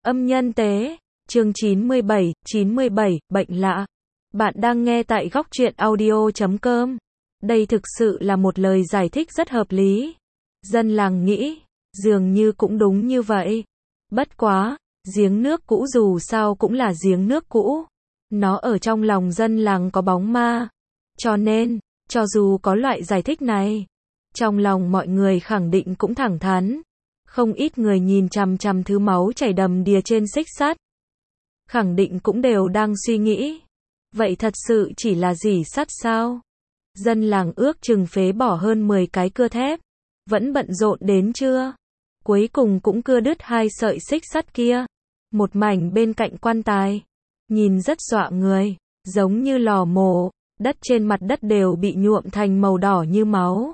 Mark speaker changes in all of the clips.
Speaker 1: Âm nhân tế, chương 97, bệnh lạ. Bạn đang nghe tại góc truyện audio.com. Đây thực sự là một lời giải thích rất hợp lý. Dân làng nghĩ, dường như cũng đúng như vậy. Bất quá, giếng nước cũ dù sao cũng là giếng nước cũ. Nó ở trong lòng dân làng có bóng ma. Cho nên, cho dù có loại giải thích này, trong lòng mọi người khẳng định cũng thẳng thắn. Không ít người nhìn chằm chằm thứ máu chảy đầm đìa trên xích sắt. Khẳng định cũng đều đang suy nghĩ. Vậy thật sự chỉ là rỉ sắt sao? Dân làng ước chừng phế bỏ hơn 10 cái cưa thép. Vẫn bận rộn đến trưa. Cuối cùng cũng cưa đứt 2 sợi xích sắt kia. Một mảnh bên cạnh quan tài. Nhìn rất dọa người. Giống như lò mổ. Đất trên mặt đất đều bị nhuộm thành màu đỏ như máu.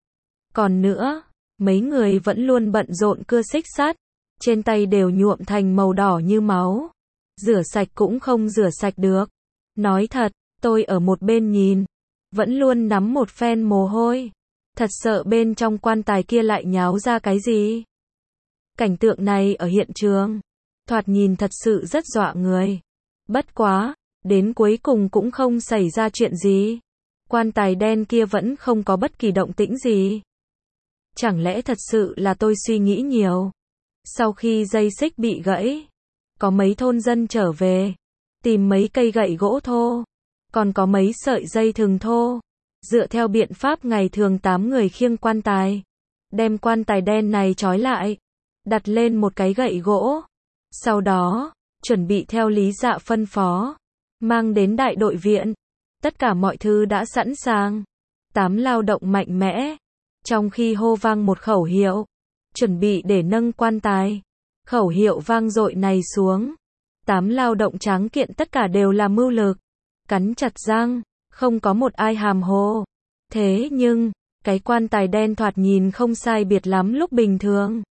Speaker 1: Còn nữa, mấy người vẫn luôn bận rộn cưa xích sắt. Trên tay đều nhuộm thành màu đỏ như máu. Rửa sạch cũng không rửa sạch được. Nói thật, tôi ở một bên nhìn. Vẫn luôn nắm một phen mồ hôi. Thật sợ bên trong quan tài kia lại nháo ra cái gì. Cảnh tượng này ở hiện trường. Thoạt nhìn thật sự rất dọa người. Bất quá, đến cuối cùng cũng không xảy ra chuyện gì. Quan tài đen kia vẫn không có bất kỳ động tĩnh gì. Chẳng lẽ thật sự là tôi suy nghĩ nhiều. Sau khi dây xích bị gãy, có mấy thôn dân trở về, tìm mấy cây gậy gỗ thô, còn có mấy sợi dây thừng thô. Dựa theo biện pháp ngày thường 8 người khiêng quan tài, đem quan tài đen này trói lại, đặt lên một cái gậy gỗ. Sau đó, chuẩn bị theo Lý Dạ phân phó, mang đến đại đội viện. Tất cả mọi thứ đã sẵn sàng. 8 lao động mạnh mẽ. Trong khi hô vang một khẩu hiệu, chuẩn bị để nâng quan tài. Khẩu hiệu vang dội này xuống. 8 lao động tráng kiện tất cả đều là mưu lực. Cắn chặt răng, không có một ai hàm hồ. Thế nhưng, cái quan tài đen thoạt nhìn không sai biệt lắm lúc bình thường.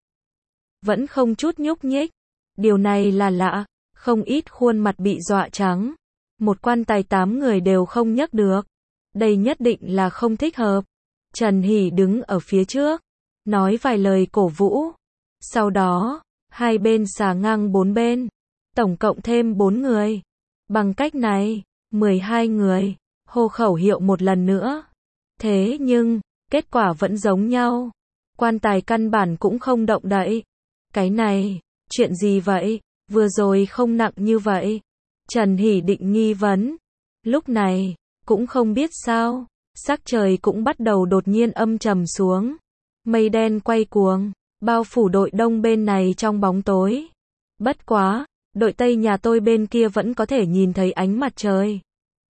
Speaker 1: Vẫn không chút nhúc nhích. Điều này là lạ, không ít khuôn mặt bị dọa trắng. Một quan tài 8 người đều không nhấc được. Đây nhất định là không thích hợp. Trần Hỷ đứng ở phía trước, nói vài lời cổ vũ. Sau đó, hai bên xà ngang 4 bên. Tổng cộng thêm 4 người. Bằng cách này, 12 người. Hô khẩu hiệu một lần nữa. Thế nhưng, kết quả vẫn giống nhau. Quan tài căn bản cũng không động đậy. Cái này, chuyện gì vậy? Vừa rồi không nặng như vậy. Trần Hỷ định nghi vấn. Lúc này, cũng không biết sao. Sắc trời cũng bắt đầu đột nhiên âm trầm xuống. Mây đen quay cuồng, bao phủ đội đông bên này trong bóng tối. Bất quá, đội tây nhà tôi bên kia vẫn có thể nhìn thấy ánh mặt trời.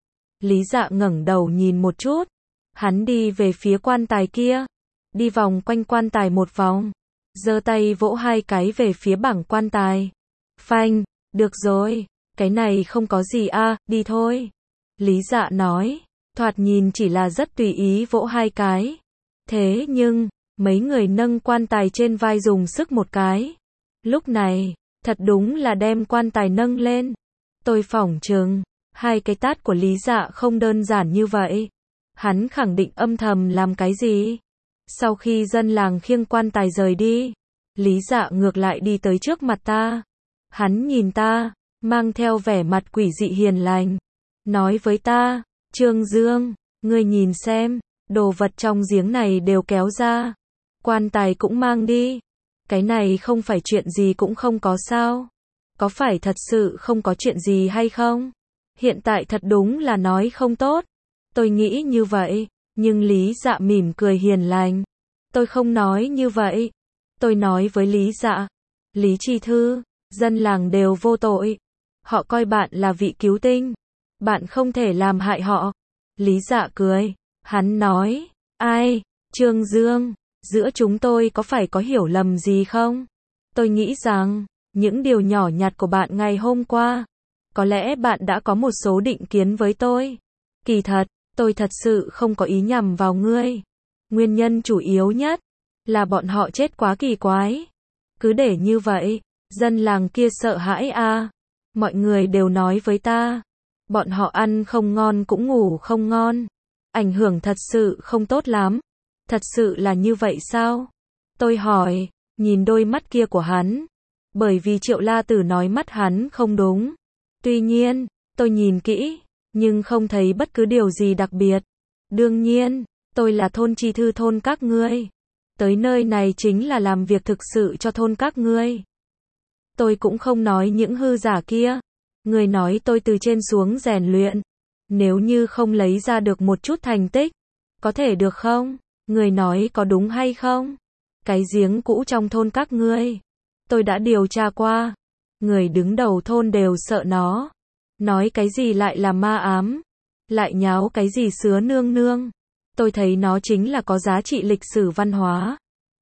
Speaker 1: Lý Dạ ngẩng đầu nhìn một chút. Hắn đi về phía quan tài kia. Đi vòng quanh quan tài một vòng. Giơ tay vỗ 2 cái về phía bảng quan tài. Phanh, được rồi, cái này không có gì à, đi thôi. Lý Dạ nói. Thoạt nhìn chỉ là rất tùy ý vỗ 2 cái. Thế nhưng, mấy người nâng quan tài trên vai dùng sức một cái. Lúc này, thật đúng là đem quan tài nâng lên. Tôi phỏng chừng, 2 cái tát của Lý Dạ không đơn giản như vậy. Hắn khẳng định âm thầm làm cái gì. Sau khi dân làng khiêng quan tài rời đi, Lý Dạ ngược lại đi tới trước mặt ta. Hắn nhìn ta, mang theo vẻ mặt quỷ dị hiền lành. Nói với ta, Trương Dương, ngươi nhìn xem, đồ vật trong giếng này đều kéo ra. Quan tài cũng mang đi. Cái này không phải chuyện gì cũng không có sao. Có phải thật sự không có chuyện gì hay không? Hiện tại thật đúng là nói không tốt. Tôi nghĩ như vậy, nhưng Lý Dạ mỉm cười hiền lành. Tôi không nói như vậy. Tôi nói với Lý Dạ, Lý Chi Thư, dân làng đều vô tội. Họ coi bạn là vị cứu tinh. Bạn không thể làm hại họ. Lý Dạ cười. Hắn nói, ai, Trương Dương, giữa chúng tôi có phải có hiểu lầm gì không? Tôi nghĩ rằng, những điều nhỏ nhặt của bạn ngày hôm qua, có lẽ bạn đã có một số định kiến với tôi. Kỳ thật, tôi thật sự không có ý nhằm vào ngươi. Nguyên nhân chủ yếu nhất, là bọn họ chết quá kỳ quái. Cứ để như vậy, dân làng kia sợ hãi à. Mọi người đều nói với ta. Bọn họ ăn không ngon cũng ngủ không ngon. Ảnh hưởng thật sự không tốt lắm. Thật sự là như vậy sao? Tôi hỏi, nhìn đôi mắt kia của hắn. bởi vì Triệu La Tử nói mắt hắn không đúng. Tuy nhiên, tôi nhìn kỹ, nhưng không thấy bất cứ điều gì đặc biệt. Đương nhiên, tôi là thôn chi thư thôn các ngươi. Tới nơi này chính là làm việc thực sự cho thôn các ngươi. Tôi cũng không nói những hư giả kia. Người nói tôi từ trên xuống rèn luyện. Nếu như không lấy ra được một chút thành tích, có thể được không? Người nói có đúng hay không? Cái giếng cũ trong thôn các ngươi, tôi đã điều tra qua. Người đứng đầu thôn đều sợ nó. Nói cái gì lại là ma ám, lại nháo cái gì sứa nương nương. Tôi thấy nó chính là có giá trị lịch sử văn hóa.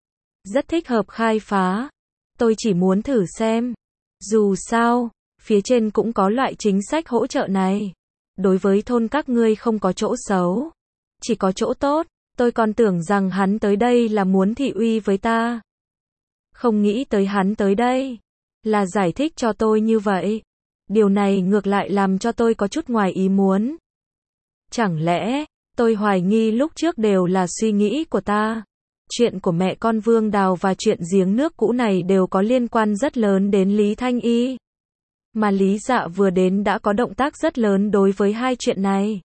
Speaker 1: Rất thích hợp khai phá. Tôi chỉ muốn thử xem. Dù sao, phía trên cũng có loại chính sách hỗ trợ này. Đối với thôn các ngươi không có chỗ xấu, chỉ có chỗ tốt. Tôi còn tưởng rằng hắn tới đây là muốn thị uy với ta. Không nghĩ tới hắn tới đây là giải thích cho tôi như vậy. Điều này ngược lại làm cho tôi có chút ngoài ý muốn. Chẳng lẽ, tôi hoài nghi lúc trước đều là suy nghĩ của ta. Chuyện của mẹ con Vương Đào và chuyện giếng nước cũ này đều có liên quan rất lớn đến Lý Thanh Y. Mà Lý Dạ vừa đến đã có động tác rất lớn đối với hai chuyện này.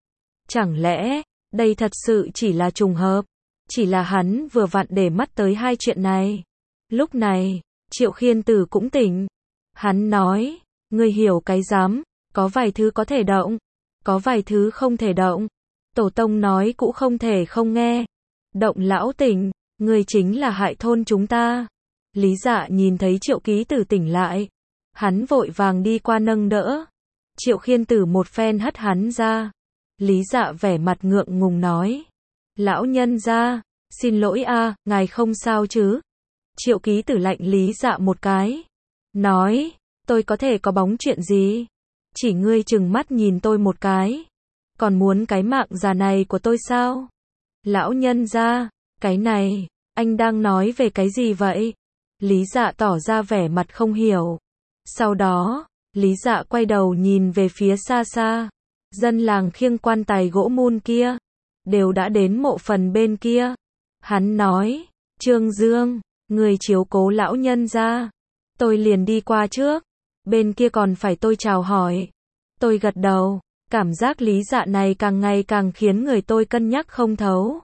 Speaker 1: Chẳng lẽ, đây thật sự chỉ là trùng hợp? Chỉ là hắn vừa vặn để mắt tới hai chuyện này. Lúc này, Triệu Khiên Tử cũng tỉnh. Hắn nói, ngươi hiểu cái rắm, có vài thứ có thể động, có vài thứ không thể động. Tổ tông nói cũng không thể không nghe. Động lão tỉnh, ngươi chính là hại thôn chúng ta. Lý Dạ nhìn thấy Triệu Ký Tử tỉnh lại, hắn vội vàng đi qua nâng đỡ. Triệu Khiên Tử một phen hất hắn ra. Lý Dạ vẻ mặt ngượng ngùng nói, lão nhân gia, xin lỗi a, ngài không sao chứ? Triệu Ký Tử lạnh Lý Dạ một cái, nói, tôi có thể có bóng chuyện gì? Chỉ ngươi trừng mắt nhìn tôi một cái, còn muốn cái mạng già này của tôi sao? Lão nhân gia, cái này, anh đang nói về cái gì vậy? Lý Dạ tỏ ra vẻ mặt không hiểu. Sau đó, Lý Dạ quay đầu nhìn về phía xa xa. Dân làng khiêng quan tài gỗ mun kia, đều đã đến mộ phần bên kia. Hắn nói, Trương Dương, người chiếu cố lão nhân gia, tôi liền đi qua trước, bên kia còn phải tôi chào hỏi. Tôi gật đầu, cảm giác Lý Dạ này càng ngày càng khiến người tôi cân nhắc không thấu.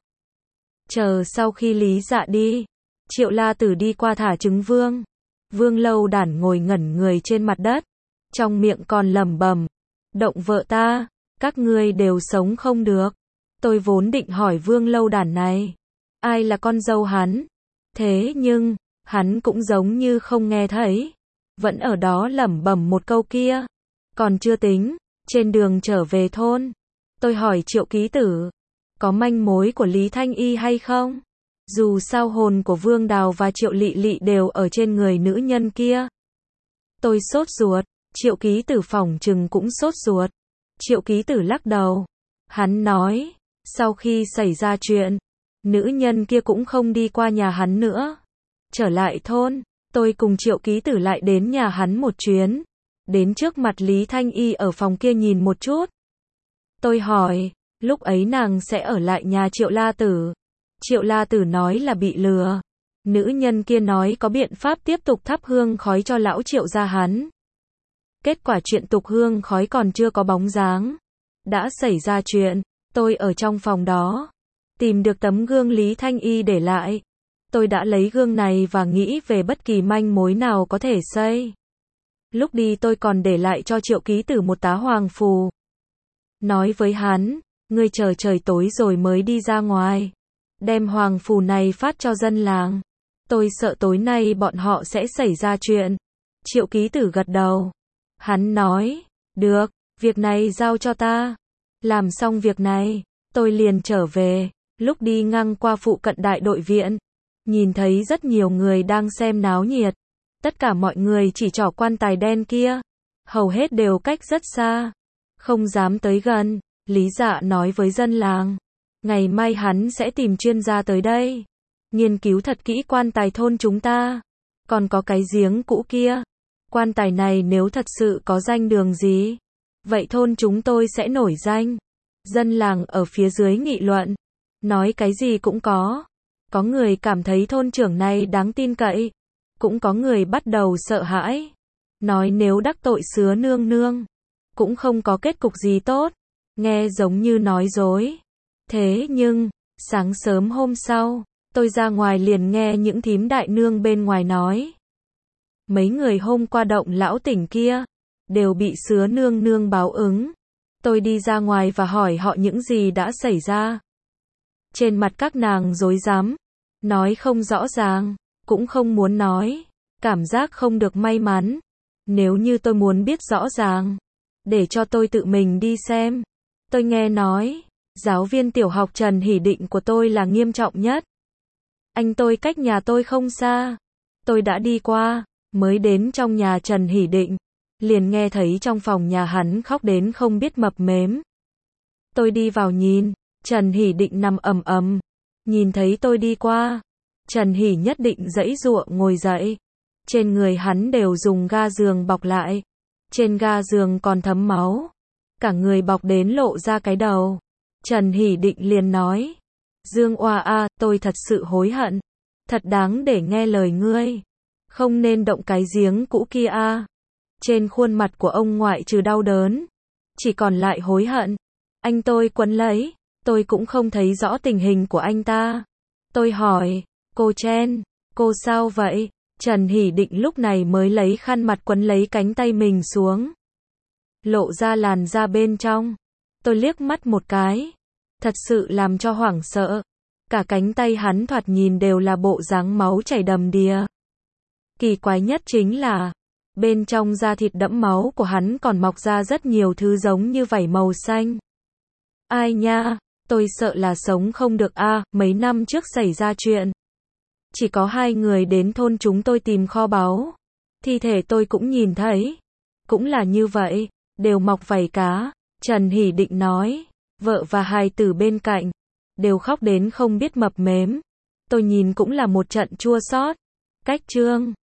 Speaker 1: Chờ sau khi Lý Dạ đi, Triệu La Tử đi qua thả trứng vương. Vương Lâu Đản ngồi ngẩn người trên mặt đất, trong miệng còn lẩm bẩm, động vợ ta, các ngươi đều sống không được. Tôi vốn định hỏi Vương Lâu Đản này, ai là con dâu hắn? Thế nhưng, hắn cũng giống như không nghe thấy, vẫn ở đó lẩm bẩm một câu kia. Còn chưa tính, trên đường trở về thôn, tôi hỏi Triệu Ký Tử, có manh mối của Lý Thanh Y hay không? Dù sao hồn của Vương Đào và Triệu Lị Lị đều ở trên người nữ nhân kia. Tôi sốt ruột, Triệu Ký Tử phỏng chừng cũng sốt ruột. Triệu Ký Tử lắc đầu. Hắn nói, sau khi xảy ra chuyện, nữ nhân kia cũng không đi qua nhà hắn nữa. Trở lại thôn, tôi cùng Triệu Ký Tử lại đến nhà hắn một chuyến. Đến trước mặt Lý Thanh Y ở phòng kia nhìn một chút. Tôi hỏi, lúc ấy nàng sẽ ở lại nhà Triệu La Tử. Triệu La Tử nói là bị lừa. Nữ nhân kia nói có biện pháp tiếp tục thắp hương khói cho lão Triệu gia hắn. Kết quả chuyện tục hương khói còn chưa có bóng dáng. Đã xảy ra chuyện, tôi ở trong phòng đó, tìm được tấm gương Lý Thanh Y để lại. Tôi đã lấy gương này và nghĩ về bất kỳ manh mối nào có thể xây. Lúc đi tôi còn để lại cho Triệu Ký Tử một tá hoàng phù. Nói với hắn, ngươi chờ trời tối rồi mới đi ra ngoài. Đem hoàng phù này phát cho dân làng. Tôi sợ tối nay bọn họ sẽ xảy ra chuyện. Triệu Ký Tử gật đầu. Hắn nói, được, việc này giao cho ta. Làm xong việc này, tôi liền trở về. Lúc đi ngang qua phụ cận đại đội viện, nhìn thấy rất nhiều người đang xem náo nhiệt. Tất cả mọi người chỉ trỏ quan tài đen kia. Hầu hết đều cách rất xa, không dám tới gần. Lý Dạ nói với dân làng, ngày mai hắn sẽ tìm chuyên gia tới đây, nghiên cứu thật kỹ quan tài thôn chúng ta. Còn có cái giếng cũ kia. Quan tài này nếu thật sự có danh đường gì, vậy thôn chúng tôi sẽ nổi danh. Dân làng ở phía dưới nghị luận, nói cái gì cũng có. Có người cảm thấy thôn trưởng này đáng tin cậy, Cũng có người bắt đầu sợ hãi. Nói nếu đắc tội Sứa nương nương, cũng không có kết cục gì tốt. Nghe giống như nói dối. Thế nhưng, sáng sớm hôm sau, tôi ra ngoài liền nghe những thím đại nương bên ngoài nói. Mấy người hôm qua động lão tỉnh kia, đều bị Sứa nương nương báo ứng. Tôi đi ra ngoài và hỏi họ những gì đã xảy ra. Trên mặt các nàng rối rắm, nói không rõ ràng, cũng không muốn nói, cảm giác không được may mắn. Nếu như tôi muốn biết rõ ràng, để cho tôi tự mình đi xem. Tôi nghe nói, giáo viên tiểu học Trần Hỷ Định của tôi là nghiêm trọng nhất. Anh tôi cách nhà tôi không xa. Tôi đã đi qua, mới đến trong nhà Trần Hỷ Định, liền nghe thấy trong phòng nhà hắn khóc đến không biết mập mếm. Tôi đi vào nhìn, Trần Hỷ Định nằm ầm ầm. Nhìn thấy tôi đi qua, Trần Hỷ nhất định giãy giụa ngồi dậy. Trên người hắn đều dùng ga giường bọc lại. Trên ga giường còn thấm máu. Cả người bọc đến lộ ra cái đầu. Trần Hỷ Định liền nói. Dương Oa a, tôi thật sự hối hận. Thật đáng để nghe lời ngươi. Không nên động cái giếng cũ kia a. Trên khuôn mặt của ông ngoại trừ đau đớn, chỉ còn lại hối hận. Anh tôi quấn lấy. Tôi cũng không thấy rõ tình hình của anh ta. Tôi hỏi, cô Chen, cô sao vậy? Trần Hỷ Định lúc này mới lấy khăn mặt quấn lấy cánh tay mình xuống. Lộ ra làn da bên trong. Tôi liếc mắt một cái. Thật sự làm cho hoảng sợ. Cả cánh tay hắn thoạt nhìn đều là bộ dáng máu chảy đầm đìa. Kỳ quái nhất chính là, bên trong da thịt đẫm máu của hắn còn mọc ra rất nhiều thứ giống như vảy màu xanh. Ai nha, tôi sợ là sống không được a. Mấy năm trước xảy ra chuyện. Chỉ có 2 người đến thôn chúng tôi tìm kho báu. Thi thể tôi cũng nhìn thấy. Cũng là như vậy, đều mọc vảy cá. Trần Hỷ Định nói, vợ và hài tử bên cạnh, đều khóc đến không biết mập mếm. Tôi nhìn cũng là một trận chua xót. Cách chương